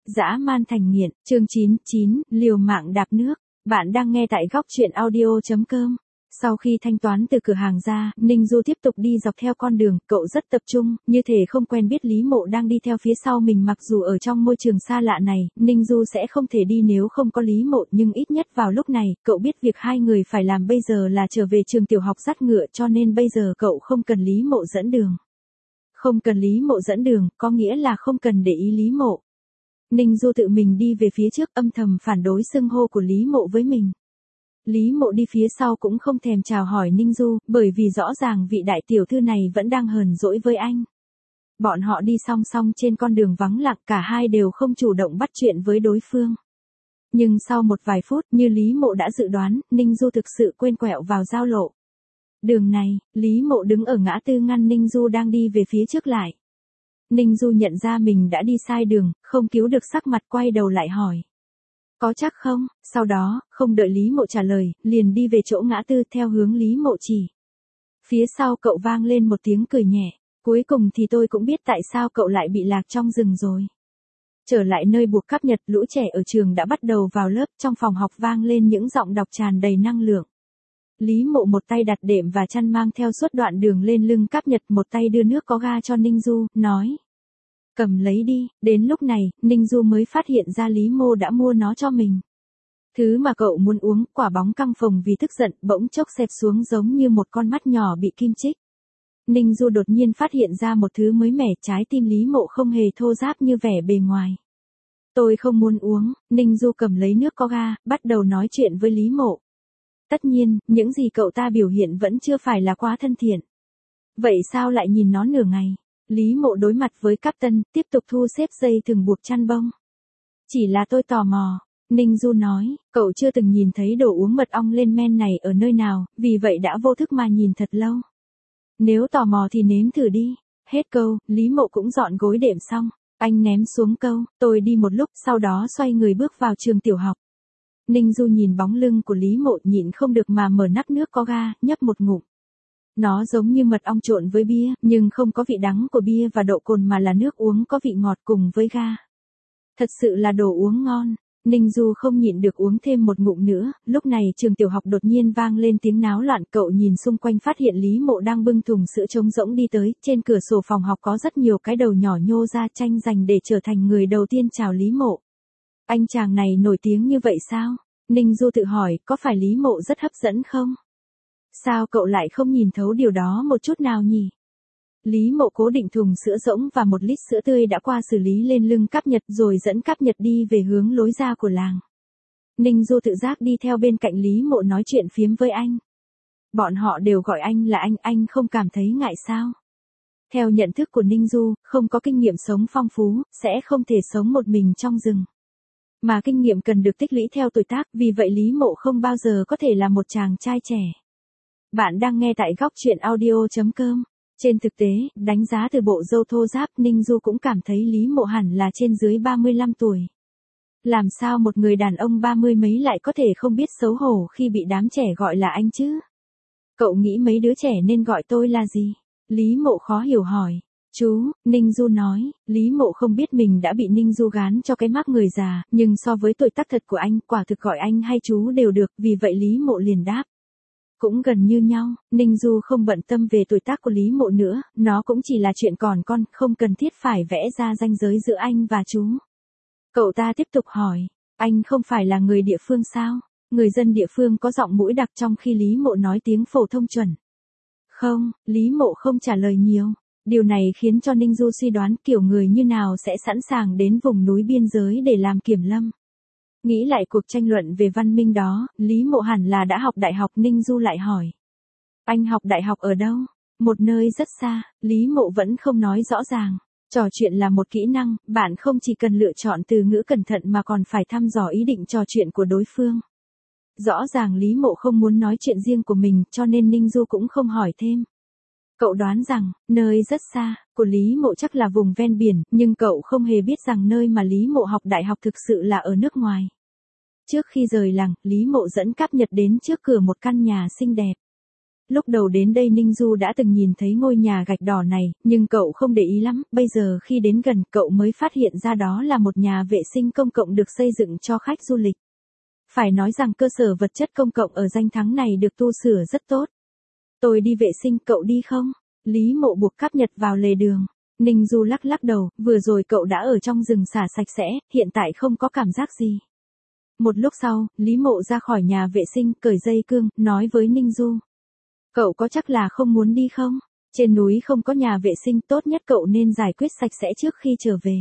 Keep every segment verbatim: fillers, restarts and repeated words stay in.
Dã man thành nghiện, chương chín mươi chín, liều mạng đạp nước. Bạn đang nghe tại góc truyện audio chấm com. Sau khi thanh toán từ cửa hàng ra, Ninh Du tiếp tục đi dọc theo con đường, cậu rất tập trung, như thể không quen biết Lý Mộ đang đi theo phía sau mình. Mặc dù ở trong môi trường xa lạ này, Ninh Du sẽ không thể đi nếu không có Lý Mộ, nhưng ít nhất vào lúc này, cậu biết việc hai người phải làm bây giờ là trở về trường tiểu học dắt ngựa, cho nên bây giờ cậu không cần Lý Mộ dẫn đường. Không cần Lý Mộ dẫn đường, có nghĩa là không cần để ý Lý Mộ. Ninh Du tự mình đi về phía trước, âm thầm phản đối xưng hô của Lý Mộ với mình. Lý Mộ đi phía sau cũng không thèm chào hỏi Ninh Du, bởi vì rõ ràng vị đại tiểu thư này vẫn đang hờn dỗi với anh. Bọn họ đi song song trên con đường vắng lặng, cả hai đều không chủ động bắt chuyện với đối phương. Nhưng sau một vài phút, như Lý Mộ đã dự đoán, Ninh Du thực sự quên quẹo vào giao lộ. Đường này, Lý Mộ đứng ở ngã tư ngăn Ninh Du đang đi về phía trước lại. Ninh Du nhận ra mình đã đi sai đường, không cứu được sắc mặt, quay đầu lại hỏi. Có chắc không? Sau đó, không đợi Lý Mộ trả lời, liền đi về chỗ ngã tư theo hướng Lý Mộ chỉ. Phía sau cậu vang lên một tiếng cười nhẹ. Cuối cùng thì tôi cũng biết tại sao cậu lại bị lạc trong rừng rồi. Trở lại nơi buộc cáp nhật, lũ trẻ ở trường đã bắt đầu vào lớp, trong phòng học vang lên những giọng đọc tràn đầy năng lượng. Lý Mộ một tay đặt đệm và chăn mang theo suốt đoạn đường lên lưng cáp nhật, một tay đưa nước có ga cho Ninh Du, nói. Cầm lấy đi. Đến lúc này, Ninh Du mới phát hiện ra Lý Mộ đã mua nó cho mình. Thứ mà cậu muốn uống, quả bóng căng phồng vì tức giận, bỗng chốc xẹp xuống giống như một con mắt nhỏ bị kim chích. Ninh Du đột nhiên phát hiện ra một thứ mới mẻ, trái tim Lý Mộ không hề thô ráp như vẻ bề ngoài. Tôi không muốn uống. Ninh Du cầm lấy nước có ga, bắt đầu nói chuyện với Lý Mộ. Tất nhiên, những gì cậu ta biểu hiện vẫn chưa phải là quá thân thiện. Vậy sao lại nhìn nó nửa ngày? Lý Mộ đối mặt với Captain, tiếp tục thu xếp dây thừng buộc chăn bông. Chỉ là tôi tò mò. Ninh Du nói, cậu chưa từng nhìn thấy đồ uống mật ong lên men này ở nơi nào, vì vậy đã vô thức mà nhìn thật lâu. Nếu tò mò thì nếm thử đi. Hết câu, Lý Mộ cũng dọn gối đệm xong. Anh ném xuống câu, tôi đi một lúc, sau đó xoay người bước vào trường tiểu học. Ninh Du nhìn bóng lưng của Lý Mộ, nhịn không được mà mở nắp nước có ga, nhấp một ngụm. Nó giống như mật ong trộn với bia, nhưng không có vị đắng của bia và độ cồn mà là nước uống có vị ngọt cùng với ga. Thật sự là đồ uống ngon. Ninh Du không nhịn được uống thêm một ngụm nữa. Lúc này trường tiểu học đột nhiên vang lên tiếng náo loạn, cậu nhìn xung quanh phát hiện Lý Mộ đang bưng thùng sữa trống rỗng đi tới, trên cửa sổ phòng học có rất nhiều cái đầu nhỏ nhô ra, tranh giành để trở thành người đầu tiên chào Lý Mộ. Anh chàng này nổi tiếng như vậy sao? Ninh Du tự hỏi, có phải Lý Mộ rất hấp dẫn không? Sao cậu lại không nhìn thấu điều đó một chút nào nhỉ? Lý Mộ cố định thùng sữa rỗng và một lít sữa tươi đã qua xử lý lên lưng cáp nhật, rồi dẫn cáp nhật đi về hướng lối ra của làng. Ninh Du tự giác đi theo bên cạnh Lý Mộ nói chuyện phiếm với anh. Bọn họ đều gọi anh là anh, anh không cảm thấy ngại sao? Theo nhận thức của Ninh Du, không có kinh nghiệm sống phong phú, sẽ không thể sống một mình trong rừng. Mà kinh nghiệm cần được tích lũy theo tuổi tác, vì vậy Lý Mộ không bao giờ có thể là một chàng trai trẻ. Bạn đang nghe tại góc truyện audio chấm com. Trên thực tế, đánh giá từ bộ râu thô ráp, Ninh Du cũng cảm thấy Lý Mộ hẳn là trên dưới ba mươi lăm tuổi. Làm sao một người đàn ông ba mươi mấy lại có thể không biết xấu hổ khi bị đám trẻ gọi là anh chứ? Cậu nghĩ mấy đứa trẻ nên gọi tôi là gì? Lý Mộ khó hiểu hỏi. Chú, Ninh Du nói. Lý Mộ không biết mình đã bị Ninh Du gán cho cái mác người già, nhưng so với tuổi tác thật của anh, quả thực gọi anh hay chú đều được, vì vậy Lý Mộ liền đáp. Cũng gần như nhau. Ninh Du không bận tâm về tuổi tác của Lý Mộ nữa, nó cũng chỉ là chuyện còn con, không cần thiết phải vẽ ra ranh giới giữa anh và chú. Cậu ta tiếp tục hỏi, anh không phải là người địa phương sao? Người dân địa phương có giọng mũi đặc, trong khi Lý Mộ nói tiếng phổ thông chuẩn. Không, Lý Mộ không trả lời nhiều. Điều này khiến cho Ninh Du suy đoán kiểu người như nào sẽ sẵn sàng đến vùng núi biên giới để làm kiểm lâm. Nghĩ lại cuộc tranh luận về văn minh đó, Lý Mộ hẳn là đã học đại học. Ninh Du lại hỏi. Anh học đại học ở đâu? Một nơi rất xa. Lý Mộ vẫn không nói rõ ràng. Trò chuyện là một kỹ năng, bạn không chỉ cần lựa chọn từ ngữ cẩn thận mà còn phải thăm dò ý định trò chuyện của đối phương. Rõ ràng Lý Mộ không muốn nói chuyện riêng của mình, cho nên Ninh Du cũng không hỏi thêm. Cậu đoán rằng, nơi rất xa, của Lý Mộ chắc là vùng ven biển, nhưng cậu không hề biết rằng nơi mà Lý Mộ học đại học thực sự là ở nước ngoài. Trước khi rời làng, Lý Mộ dẫn cáp nhật đến trước cửa một căn nhà xinh đẹp. Lúc đầu đến đây Ninh Du đã từng nhìn thấy ngôi nhà gạch đỏ này, nhưng cậu không để ý lắm, bây giờ khi đến gần cậu mới phát hiện ra đó là một nhà vệ sinh công cộng được xây dựng cho khách du lịch. Phải nói rằng cơ sở vật chất công cộng ở danh thắng này được tu sửa rất tốt. Tôi đi vệ sinh, cậu đi không? Lý Mộ buộc cáp nhật vào lề đường. Ninh Du lắc lắc đầu, vừa rồi cậu đã ở trong rừng xả sạch sẽ, hiện tại không có cảm giác gì. Một lúc sau, Lý Mộ ra khỏi nhà vệ sinh, cởi dây cương, nói với Ninh Du. Cậu có chắc là không muốn đi không? Trên núi không có nhà vệ sinh, tốt nhất cậu nên giải quyết sạch sẽ trước khi trở về.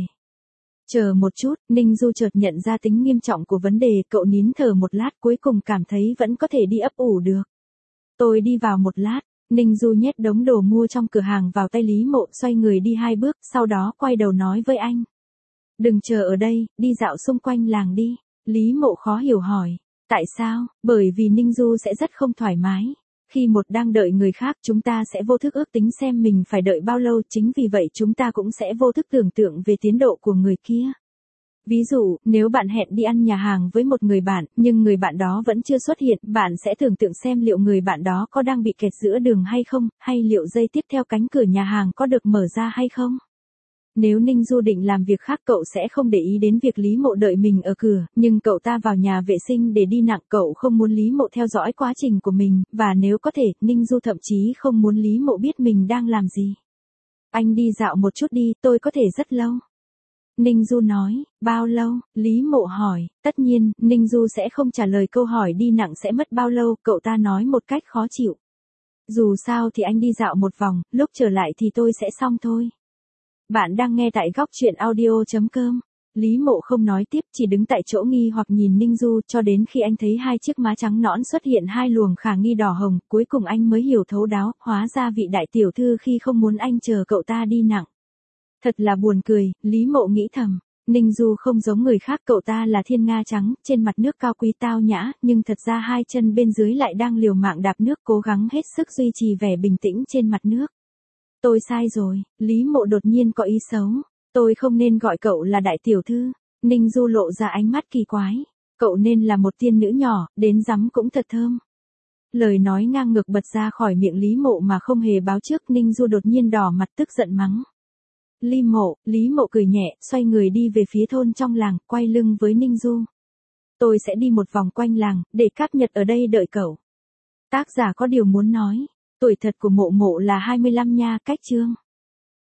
Chờ một chút, Ninh Du chợt nhận ra tính nghiêm trọng của vấn đề, cậu nín thở một lát cuối cùng cảm thấy vẫn có thể đi ấp ủ được. Tôi đi vào một lát, Ninh Du nhét đống đồ mua trong cửa hàng vào tay Lý Mộ, xoay người đi hai bước, sau đó quay đầu nói với anh. Đừng chờ ở đây, đi dạo xung quanh làng đi. Lý Mộ khó hiểu hỏi. Tại sao? Bởi vì Ninh Du sẽ rất không thoải mái. Khi một đang đợi người khác chúng ta sẽ vô thức ước tính xem mình phải đợi bao lâu, chính vì vậy chúng ta cũng sẽ vô thức tưởng tượng về tiến độ của người kia. Ví dụ, nếu bạn hẹn đi ăn nhà hàng với một người bạn, nhưng người bạn đó vẫn chưa xuất hiện, bạn sẽ tưởng tượng xem liệu người bạn đó có đang bị kẹt giữa đường hay không, hay liệu giây tiếp theo cánh cửa nhà hàng có được mở ra hay không. Nếu Ninh Du định làm việc khác cậu sẽ không để ý đến việc Lý Mộ đợi mình ở cửa, nhưng cậu ta vào nhà vệ sinh để đi nặng, cậu không muốn Lý Mộ theo dõi quá trình của mình, và nếu có thể, Ninh Du thậm chí không muốn Lý Mộ biết mình đang làm gì. Anh đi dạo một chút đi, tôi có thể rất lâu. Ninh Du nói, bao lâu? Lý Mộ hỏi, tất nhiên, Ninh Du sẽ không trả lời câu hỏi đi nặng sẽ mất bao lâu, cậu ta nói một cách khó chịu. Dù sao thì anh đi dạo một vòng, lúc trở lại thì tôi sẽ xong thôi. Bạn đang nghe tại góc truyện audio chấm com. Lý Mộ không nói tiếp, chỉ đứng tại chỗ nghi hoặc nhìn Ninh Du cho đến khi anh thấy hai chiếc má trắng nõn xuất hiện hai luồng khả nghi đỏ hồng, cuối cùng anh mới hiểu thấu đáo, hóa ra vị đại tiểu thư khi không muốn anh chờ cậu ta đi nặng. Thật là buồn cười, Lý Mộ nghĩ thầm. Ninh Du không giống người khác, cậu ta là thiên nga trắng, trên mặt nước cao quý tao nhã, nhưng thật ra hai chân bên dưới lại đang liều mạng đạp nước cố gắng hết sức duy trì vẻ bình tĩnh trên mặt nước. Tôi sai rồi, Lý Mộ đột nhiên có ý xấu. Tôi không nên gọi cậu là đại tiểu thư. Ninh Du lộ ra ánh mắt kỳ quái. Cậu nên là một tiên nữ nhỏ, đến rắm cũng thật thơm. Lời nói ngang ngược bật ra khỏi miệng Lý Mộ mà không hề báo trước, Ninh Du đột nhiên đỏ mặt tức giận mắng. Lý Mộ, Lý Mộ cười nhẹ, xoay người đi về phía thôn trong làng, quay lưng với Ninh Du. Tôi sẽ đi một vòng quanh làng, để Cáp Nhật ở đây đợi cậu. Tác giả có điều muốn nói. Tuổi thật của Mộ Mộ là hai mươi lăm nha, cách chương.